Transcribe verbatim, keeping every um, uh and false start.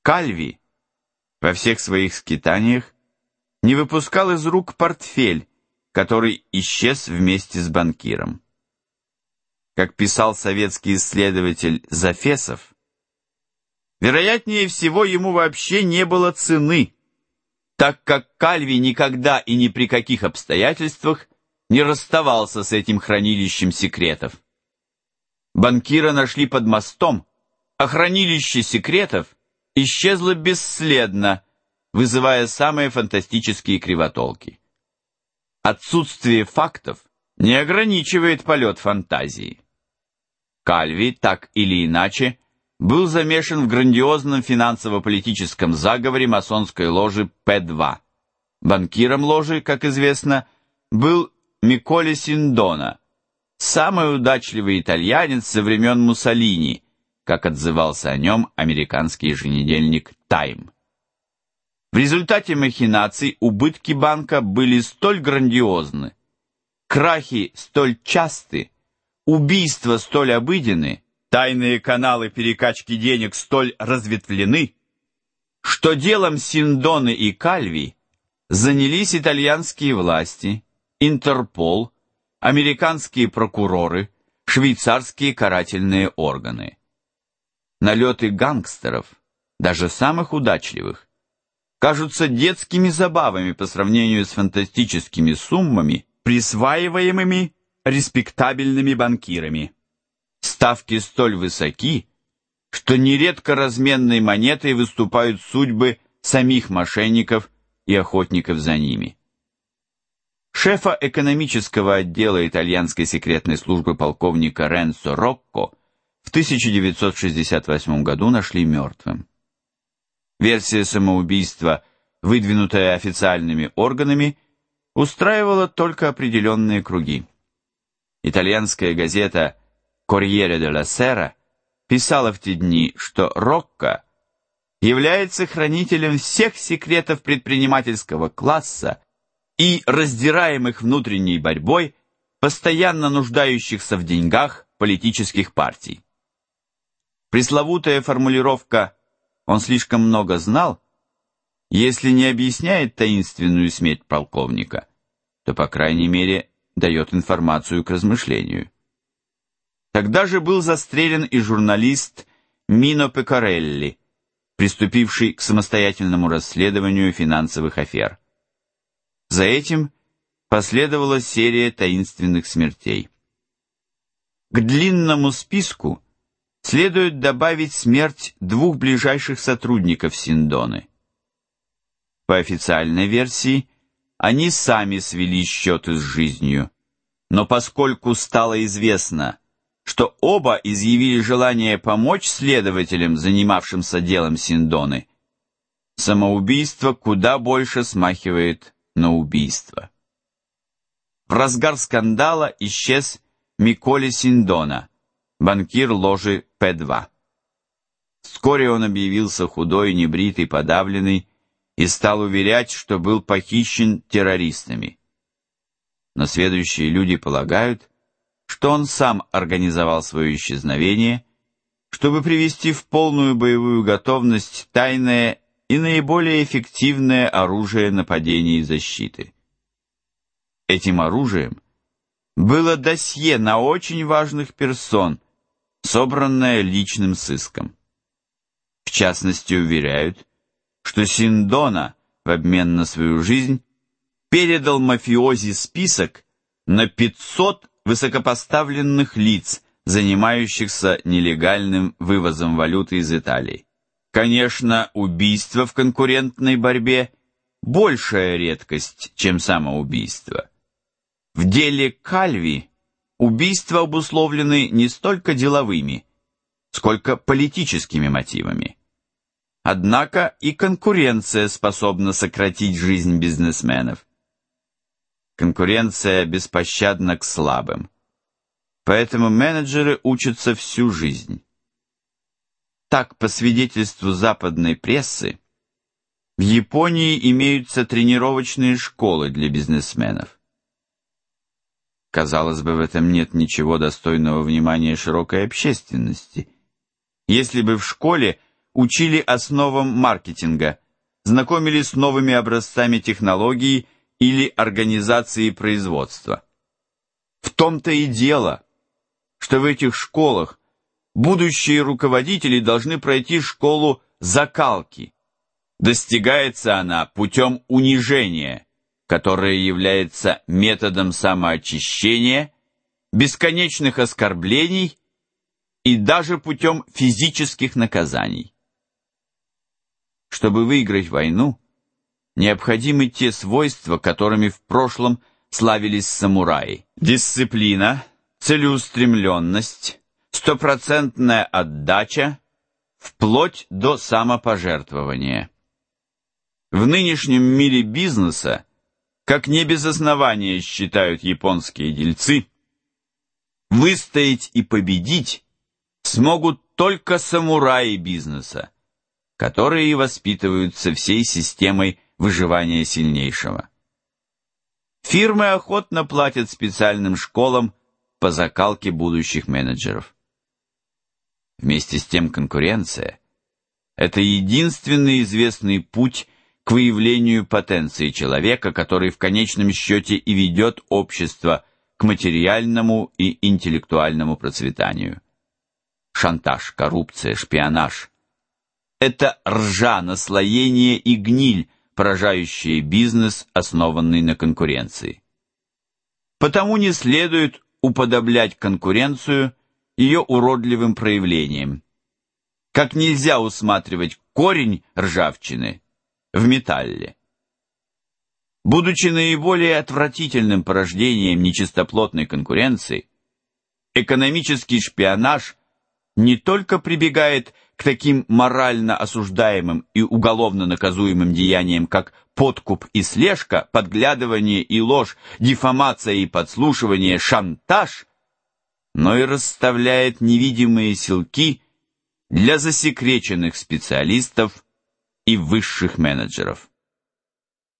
Кальви во всех своих скитаниях не выпускал из рук портфель, который исчез вместе с банкиром. Как писал советский исследователь Зафесов, вероятнее всего ему вообще не было цены, так как Кальви никогда и ни при каких обстоятельствах не расставался с этим хранилищем секретов. Банкира нашли под мостом, а хранилище секретов исчезло бесследно, вызывая самые фантастические кривотолки. Отсутствие фактов не ограничивает полет фантазии. Кальви, так или иначе, был замешан в грандиозном финансово-политическом заговоре масонской ложи Пэ два. Банкиром ложи, как известно, был Миколе Синдона, самый удачливый итальянец со времен Муссолини, как отзывался о нем американский еженедельник «Тайм». В результате махинаций убытки банка были столь грандиозны, крахи столь часты, убийства столь обыденны, тайные каналы перекачки денег столь разветвлены, что делом Синдоны и Кальви занялись итальянские власти, Интерпол, американские прокуроры, швейцарские карательные органы. Налеты гангстеров, даже самых удачливых, кажутся детскими забавами по сравнению с фантастическими суммами, присваиваемыми респектабельными банкирами. Ставки столь высоки, что нередко разменной монетой выступают судьбы самих мошенников и охотников за ними. Шефа экономического отдела итальянской секретной службы полковника Ренцо Рокко в тысяча девятьсот шестьдесят восьмом году нашли мертвым. Версия самоубийства, выдвинутая официальными органами, устраивала только определенные круги. Итальянская газета «Корьере делла Сера» писала в те дни, что Рокко является хранителем всех секретов предпринимательского класса и раздираемых внутренней борьбой, постоянно нуждающихся в деньгах политических партий. Пресловутая формулировка «он слишком много знал», если не объясняет таинственную смерть полковника, то, по крайней мере, дает информацию к размышлению. Тогда же был застрелен и журналист Мино Пекарелли, приступивший к самостоятельному расследованию финансовых афер. За этим последовала серия таинственных смертей. К длинному списку следует добавить смерть двух ближайших сотрудников Синдоны. По официальной версии, они сами свели счеты с жизнью, но поскольку стало известно, что оба изъявили желание помочь следователям, занимавшимся делом Синдоны, самоубийство куда больше смахивает на убийство. В разгар скандала исчез Миколе Синдона, банкир ложи Пэ два. Вскоре он объявился худой, небритый, подавленный и стал уверять, что был похищен террористами. Но сведущие люди полагают, что он сам организовал свое исчезновение, чтобы привести в полную боевую готовность тайное и наиболее эффективное оружие нападения и защиты. Этим оружием было досье на очень важных персон, собранное личным сыском. В частности, уверяют, что Синдона в обмен на свою жизнь передал мафиози список на пятьсот высокопоставленных лиц, занимающихся нелегальным вывозом валюты из Италии. Конечно, убийство в конкурентной борьбе – большая редкость, чем самоубийство. В деле Кальви убийства обусловлены не столько деловыми, сколько политическими мотивами. Однако и конкуренция способна сократить жизнь бизнесменов. Конкуренция беспощадна к слабым. Поэтому менеджеры учатся всю жизнь. Так, по свидетельству западной прессы, в Японии имеются тренировочные школы для бизнесменов. Казалось бы, в этом нет ничего достойного внимания широкой общественности. Если бы в школе учили основам маркетинга, знакомили с новыми образцами технологий или организации производства. В том-то и дело, что в этих школах будущие руководители должны пройти школу закалки. Достигается она путем унижения, которое является методом самоочищения, бесконечных оскорблений и даже путем физических наказаний. Чтобы выиграть войну, необходимы те свойства, которыми в прошлом славились самураи: дисциплина, целеустремленность, стопроцентная отдача, вплоть до самопожертвования. В нынешнем мире бизнеса, как не без основания считают японские дельцы, выстоять и победить смогут только самураи бизнеса, которые и воспитываются всей системой выживания сильнейшего. Фирмы охотно платят специальным школам по закалке будущих менеджеров. Вместе с тем конкуренция – это единственный известный путь к выявлению потенции человека, который в конечном счете и ведет общество к материальному и интеллектуальному процветанию. Шантаж, коррупция, шпионаж – это ржа, наслоение и гниль, поражающие бизнес, основанный на конкуренции. Потому не следует уподоблять конкуренцию ее уродливым проявлением. Как нельзя усматривать корень ржавчины в металле. Будучи наиболее отвратительным порождением нечистоплотной конкуренции, экономический шпионаж не только прибегает к таким морально осуждаемым и уголовно наказуемым деяниям, как подкуп и слежка, подглядывание и ложь, диффамация и подслушивание, шантаж, но и расставляет невидимые силки для засекреченных специалистов и высших менеджеров.